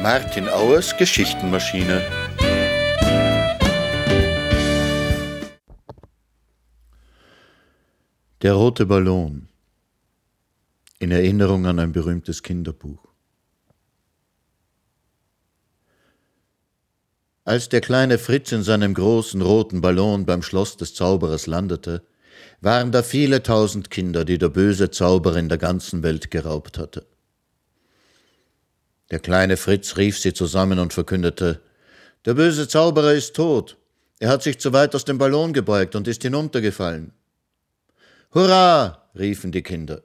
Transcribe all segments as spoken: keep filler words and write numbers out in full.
Martin Auers Geschichtenmaschine. Der rote Ballon. In Erinnerung an ein berühmtes Kinderbuch. Als der kleine Fritz in seinem großen roten Ballon beim Schloss des Zauberers landete, waren da viele tausend Kinder, die der böse Zauberer in der ganzen Welt geraubt hatte. Der kleine Fritz rief sie zusammen und verkündete: Der böse Zauberer ist tot. Er hat sich zu weit aus dem Ballon gebeugt und ist hinuntergefallen. Hurra! Riefen die Kinder.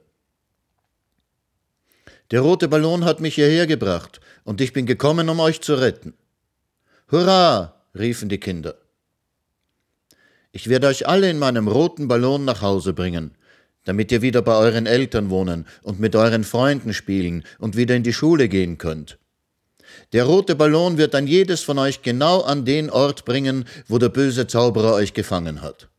Der rote Ballon hat mich hierher gebracht und ich bin gekommen, um euch zu retten. Hurra! Riefen die Kinder. Ich werde euch alle in meinem roten Ballon nach Hause bringen, damit ihr wieder bei euren Eltern wohnen und mit euren Freunden spielen und wieder in die Schule gehen könnt. Der rote Ballon wird dann jedes von euch genau an den Ort bringen, wo der böse Zauberer euch gefangen hat.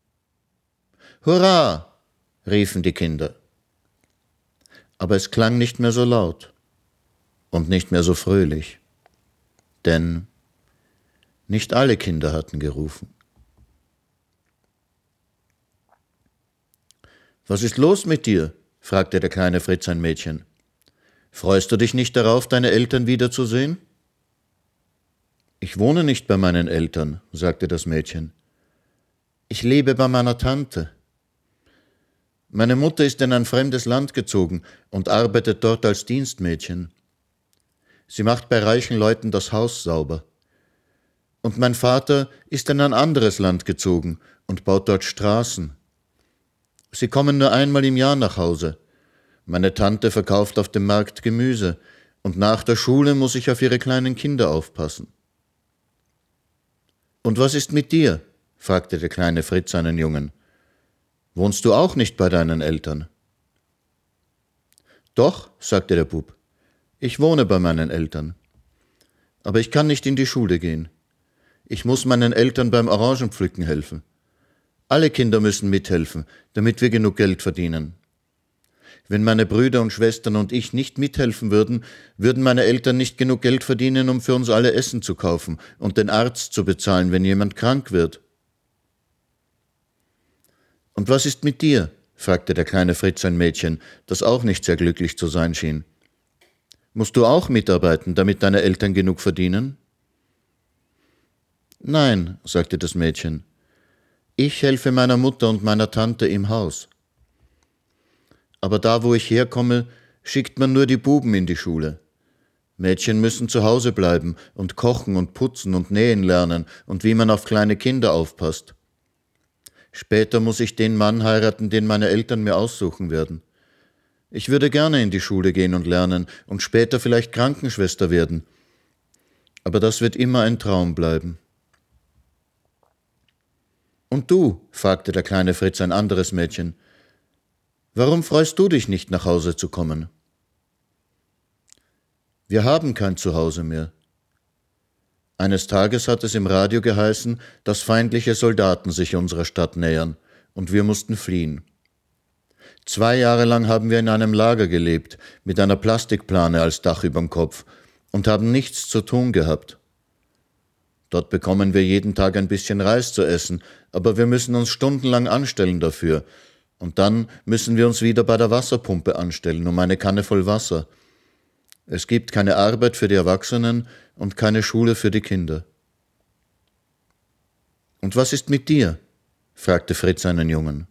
Hurra! Riefen die Kinder. Aber es klang nicht mehr so laut und nicht mehr so fröhlich, denn nicht alle Kinder hatten gerufen. »Was ist los mit dir?« fragte der kleine Fritz ein Mädchen. »Freust du dich nicht darauf, deine Eltern wiederzusehen?« »Ich wohne nicht bei meinen Eltern«, sagte das Mädchen. »Ich lebe bei meiner Tante. Meine Mutter ist in ein fremdes Land gezogen und arbeitet dort als Dienstmädchen. Sie macht bei reichen Leuten das Haus sauber. Und mein Vater ist in ein anderes Land gezogen und baut dort Straßen. Sie kommen nur einmal im Jahr nach Hause. Meine Tante verkauft auf dem Markt Gemüse und nach der Schule muss ich auf ihre kleinen Kinder aufpassen.« »Und was ist mit dir?« fragte der kleine Fritz einen Jungen. »Wohnst du auch nicht bei deinen Eltern?« »Doch«, sagte der Bub, »ich wohne bei meinen Eltern. Aber ich kann nicht in die Schule gehen. Ich muss meinen Eltern beim Orangenpflücken helfen. Alle Kinder müssen mithelfen, damit wir genug Geld verdienen. Wenn meine Brüder und Schwestern und ich nicht mithelfen würden, würden meine Eltern nicht genug Geld verdienen, um für uns alle Essen zu kaufen und den Arzt zu bezahlen, wenn jemand krank wird.« »Und was ist mit dir?« fragte der kleine Fritz ein Mädchen, das auch nicht sehr glücklich zu sein schien. »Musst du auch mitarbeiten, damit deine Eltern genug verdienen?« »Nein«, sagte das Mädchen, »ich helfe meiner Mutter und meiner Tante im Haus. Aber da, wo ich herkomme, schickt man nur die Buben in die Schule. Mädchen müssen zu Hause bleiben und kochen und putzen und nähen lernen und wie man auf kleine Kinder aufpasst. Später muss ich den Mann heiraten, den meine Eltern mir aussuchen werden. Ich würde gerne in die Schule gehen und lernen und später vielleicht Krankenschwester werden. Aber das wird immer ein Traum bleiben.« »Und du?« fragte der kleine Fritz ein anderes Mädchen. »Warum freust du dich nicht, nach Hause zu kommen?« »Wir haben kein Zuhause mehr. Eines Tages hat es im Radio geheißen, dass feindliche Soldaten sich unserer Stadt nähern, und wir mussten fliehen. Zwei Jahre lang haben wir in einem Lager gelebt, mit einer Plastikplane als Dach überm Kopf, und haben nichts zu tun gehabt. Dort bekommen wir jeden Tag ein bisschen Reis zu essen, aber wir müssen uns stundenlang anstellen dafür. Und dann müssen wir uns wieder bei der Wasserpumpe anstellen, um eine Kanne voll Wasser. Es gibt keine Arbeit für die Erwachsenen und keine Schule für die Kinder.« »Und was ist mit dir?« fragte Fritz einen Jungen.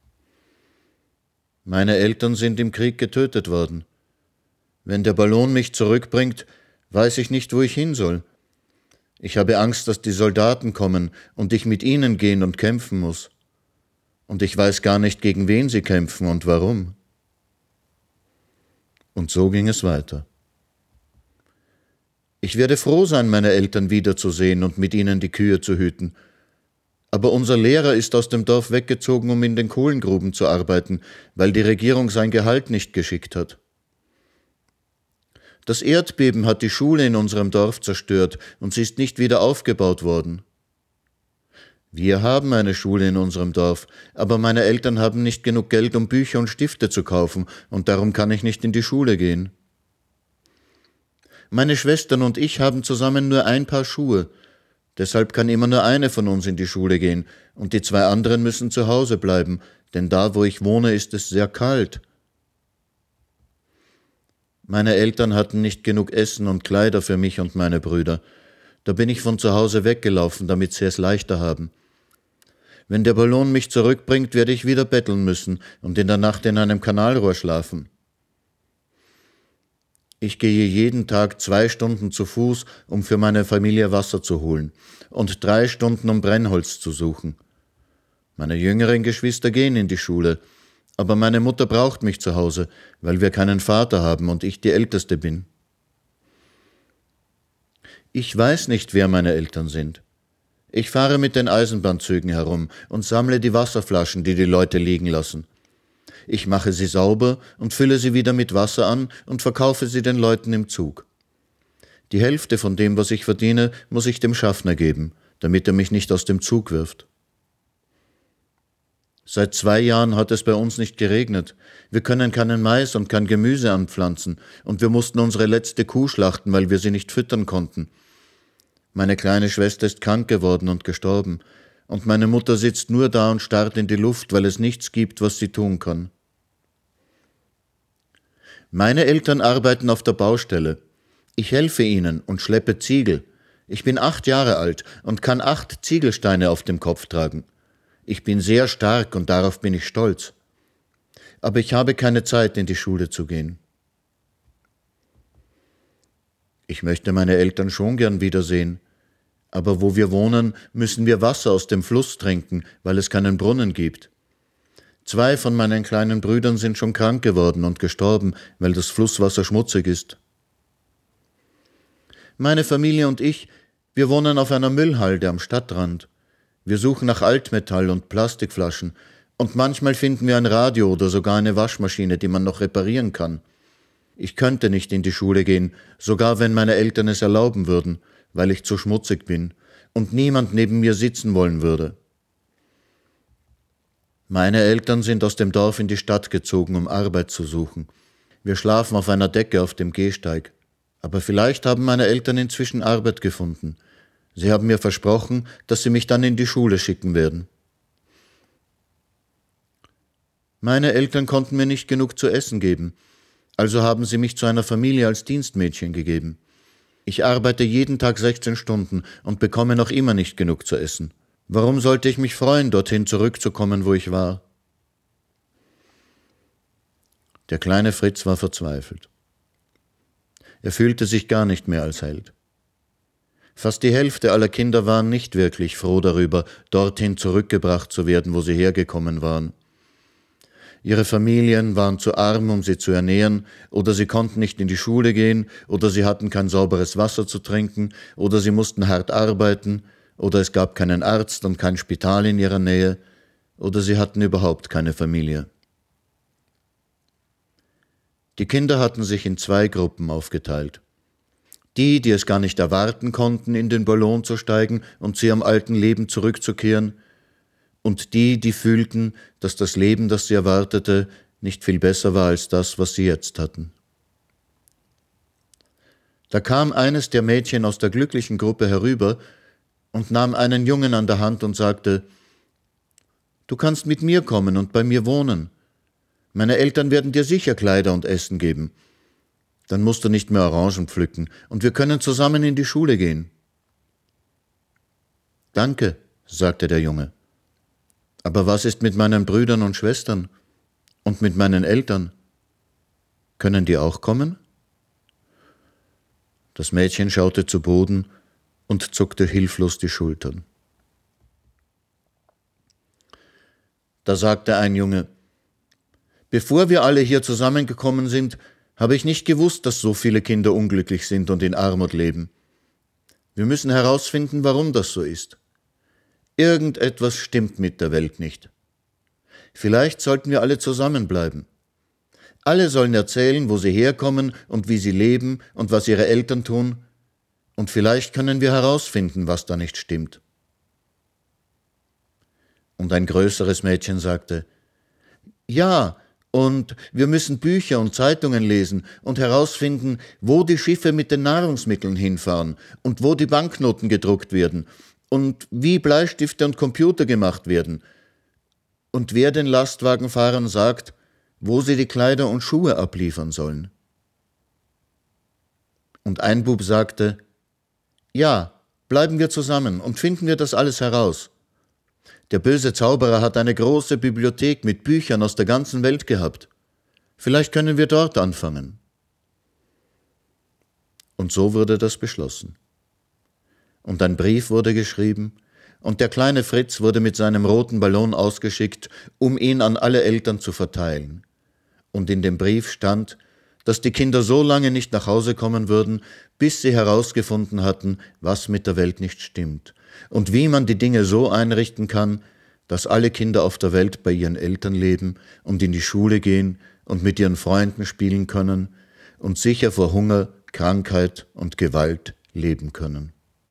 »Meine Eltern sind im Krieg getötet worden. Wenn der Ballon mich zurückbringt, weiß ich nicht, wo ich hin soll. Ich habe Angst, dass die Soldaten kommen und ich mit ihnen gehen und kämpfen muss. Und ich weiß gar nicht, gegen wen sie kämpfen und warum.« Und so ging es weiter. »Ich werde froh sein, meine Eltern wiederzusehen und mit ihnen die Kühe zu hüten. Aber unser Lehrer ist aus dem Dorf weggezogen, um in den Kohlengruben zu arbeiten, weil die Regierung sein Gehalt nicht geschickt hat. Das Erdbeben hat die Schule in unserem Dorf zerstört und sie ist nicht wieder aufgebaut worden. Wir haben eine Schule in unserem Dorf, aber meine Eltern haben nicht genug Geld, um Bücher und Stifte zu kaufen, und darum kann ich nicht in die Schule gehen. Meine Schwestern und ich haben zusammen nur ein Paar Schuhe. Deshalb kann immer nur eine von uns in die Schule gehen, und die zwei anderen müssen zu Hause bleiben, denn da, wo ich wohne, ist es sehr kalt. Meine Eltern hatten nicht genug Essen und Kleider für mich und meine Brüder. Da bin ich von zu Hause weggelaufen, damit sie es leichter haben. Wenn der Ballon mich zurückbringt, werde ich wieder betteln müssen und in der Nacht in einem Kanalrohr schlafen. Ich gehe jeden Tag zwei Stunden zu Fuß, um für meine Familie Wasser zu holen, und drei Stunden, um Brennholz zu suchen. Meine jüngeren Geschwister gehen in die Schule, aber meine Mutter braucht mich zu Hause, weil wir keinen Vater haben und ich die Älteste bin. Ich weiß nicht, wer meine Eltern sind. Ich fahre mit den Eisenbahnzügen herum und sammle die Wasserflaschen, die die Leute liegen lassen. Ich mache sie sauber und fülle sie wieder mit Wasser an und verkaufe sie den Leuten im Zug. Die Hälfte von dem, was ich verdiene, muss ich dem Schaffner geben, damit er mich nicht aus dem Zug wirft. Seit zwei Jahren hat es bei uns nicht geregnet. Wir können keinen Mais und kein Gemüse anpflanzen und wir mussten unsere letzte Kuh schlachten, weil wir sie nicht füttern konnten. Meine kleine Schwester ist krank geworden und gestorben, und meine Mutter sitzt nur da und starrt in die Luft, weil es nichts gibt, was sie tun kann. Meine Eltern arbeiten auf der Baustelle. Ich helfe ihnen und schleppe Ziegel. Ich bin acht Jahre alt und kann acht Ziegelsteine auf dem Kopf tragen. Ich bin sehr stark und darauf bin ich stolz. Aber ich habe keine Zeit, in die Schule zu gehen. Ich möchte meine Eltern schon gern wiedersehen. Aber wo wir wohnen, müssen wir Wasser aus dem Fluss trinken, weil es keinen Brunnen gibt. Zwei von meinen kleinen Brüdern sind schon krank geworden und gestorben, weil das Flusswasser schmutzig ist. Meine Familie und ich, wir wohnen auf einer Müllhalde am Stadtrand. Wir suchen nach Altmetall und Plastikflaschen und manchmal finden wir ein Radio oder sogar eine Waschmaschine, die man noch reparieren kann. Ich könnte nicht in die Schule gehen, sogar wenn meine Eltern es erlauben würden, weil ich zu schmutzig bin und niemand neben mir sitzen wollen würde. Meine Eltern sind aus dem Dorf in die Stadt gezogen, um Arbeit zu suchen. Wir schlafen auf einer Decke auf dem Gehsteig. Aber vielleicht haben meine Eltern inzwischen Arbeit gefunden. Sie haben mir versprochen, dass sie mich dann in die Schule schicken werden. Meine Eltern konnten mir nicht genug zu essen geben, also haben sie mich zu einer Familie als Dienstmädchen gegeben. Ich arbeite jeden Tag sechzehn Stunden und bekomme noch immer nicht genug zu essen. Warum sollte ich mich freuen, dorthin zurückzukommen, wo ich war? Der kleine Fritz war verzweifelt. Er fühlte sich gar nicht mehr als Held. Fast die Hälfte aller Kinder waren nicht wirklich froh darüber, dorthin zurückgebracht zu werden, wo sie hergekommen waren. Ihre Familien waren zu arm, um sie zu ernähren, oder sie konnten nicht in die Schule gehen, oder sie hatten kein sauberes Wasser zu trinken, oder sie mussten hart arbeiten, oder es gab keinen Arzt und kein Spital in ihrer Nähe, oder sie hatten überhaupt keine Familie. Die Kinder hatten sich in zwei Gruppen aufgeteilt. Die, die es gar nicht erwarten konnten, in den Ballon zu steigen und zu ihrem alten Leben zurückzukehren, und die, die fühlten, dass das Leben, das sie erwartete, nicht viel besser war als das, was sie jetzt hatten. Da kam eines der Mädchen aus der glücklichen Gruppe herüber und nahm einen Jungen an der Hand und sagte: »Du kannst mit mir kommen und bei mir wohnen. Meine Eltern werden dir sicher Kleider und Essen geben. Dann musst du nicht mehr Orangen pflücken und wir können zusammen in die Schule gehen.« »Danke«, sagte der Junge. »Aber was ist mit meinen Brüdern und Schwestern und mit meinen Eltern? Können die auch kommen?« Das Mädchen schaute zu Boden und zuckte hilflos die Schultern. Da sagte ein Junge: »Bevor wir alle hier zusammengekommen sind, habe ich nicht gewusst, dass so viele Kinder unglücklich sind und in Armut leben. Wir müssen herausfinden, warum das so ist. Irgendetwas stimmt mit der Welt nicht. Vielleicht sollten wir alle zusammenbleiben. Alle sollen erzählen, wo sie herkommen und wie sie leben und was ihre Eltern tun, und vielleicht können wir herausfinden, was da nicht stimmt.« Und ein größeres Mädchen sagte: »Ja, Und wir müssen Bücher und Zeitungen lesen und herausfinden, wo die Schiffe mit den Nahrungsmitteln hinfahren und wo die Banknoten gedruckt werden und wie Bleistifte und Computer gemacht werden und wer den Lastwagenfahrern sagt, wo sie die Kleider und Schuhe abliefern sollen. Und ein Bub sagte, ja, bleiben wir zusammen und finden wir das alles heraus. Der böse Zauberer hat eine große Bibliothek mit Büchern aus der ganzen Welt gehabt. Vielleicht können wir dort anfangen. Und so wurde das beschlossen. Und ein Brief wurde geschrieben, und der kleine Fritz wurde mit seinem roten Ballon ausgeschickt, um ihn an alle Eltern zu verteilen. Und in dem Brief stand, dass die Kinder so lange nicht nach Hause kommen würden, bis sie herausgefunden hatten, was mit der Welt nicht stimmt und wie man die Dinge so einrichten kann, dass alle Kinder auf der Welt bei ihren Eltern leben und in die Schule gehen und mit ihren Freunden spielen können und sicher vor Hunger, Krankheit und Gewalt leben können.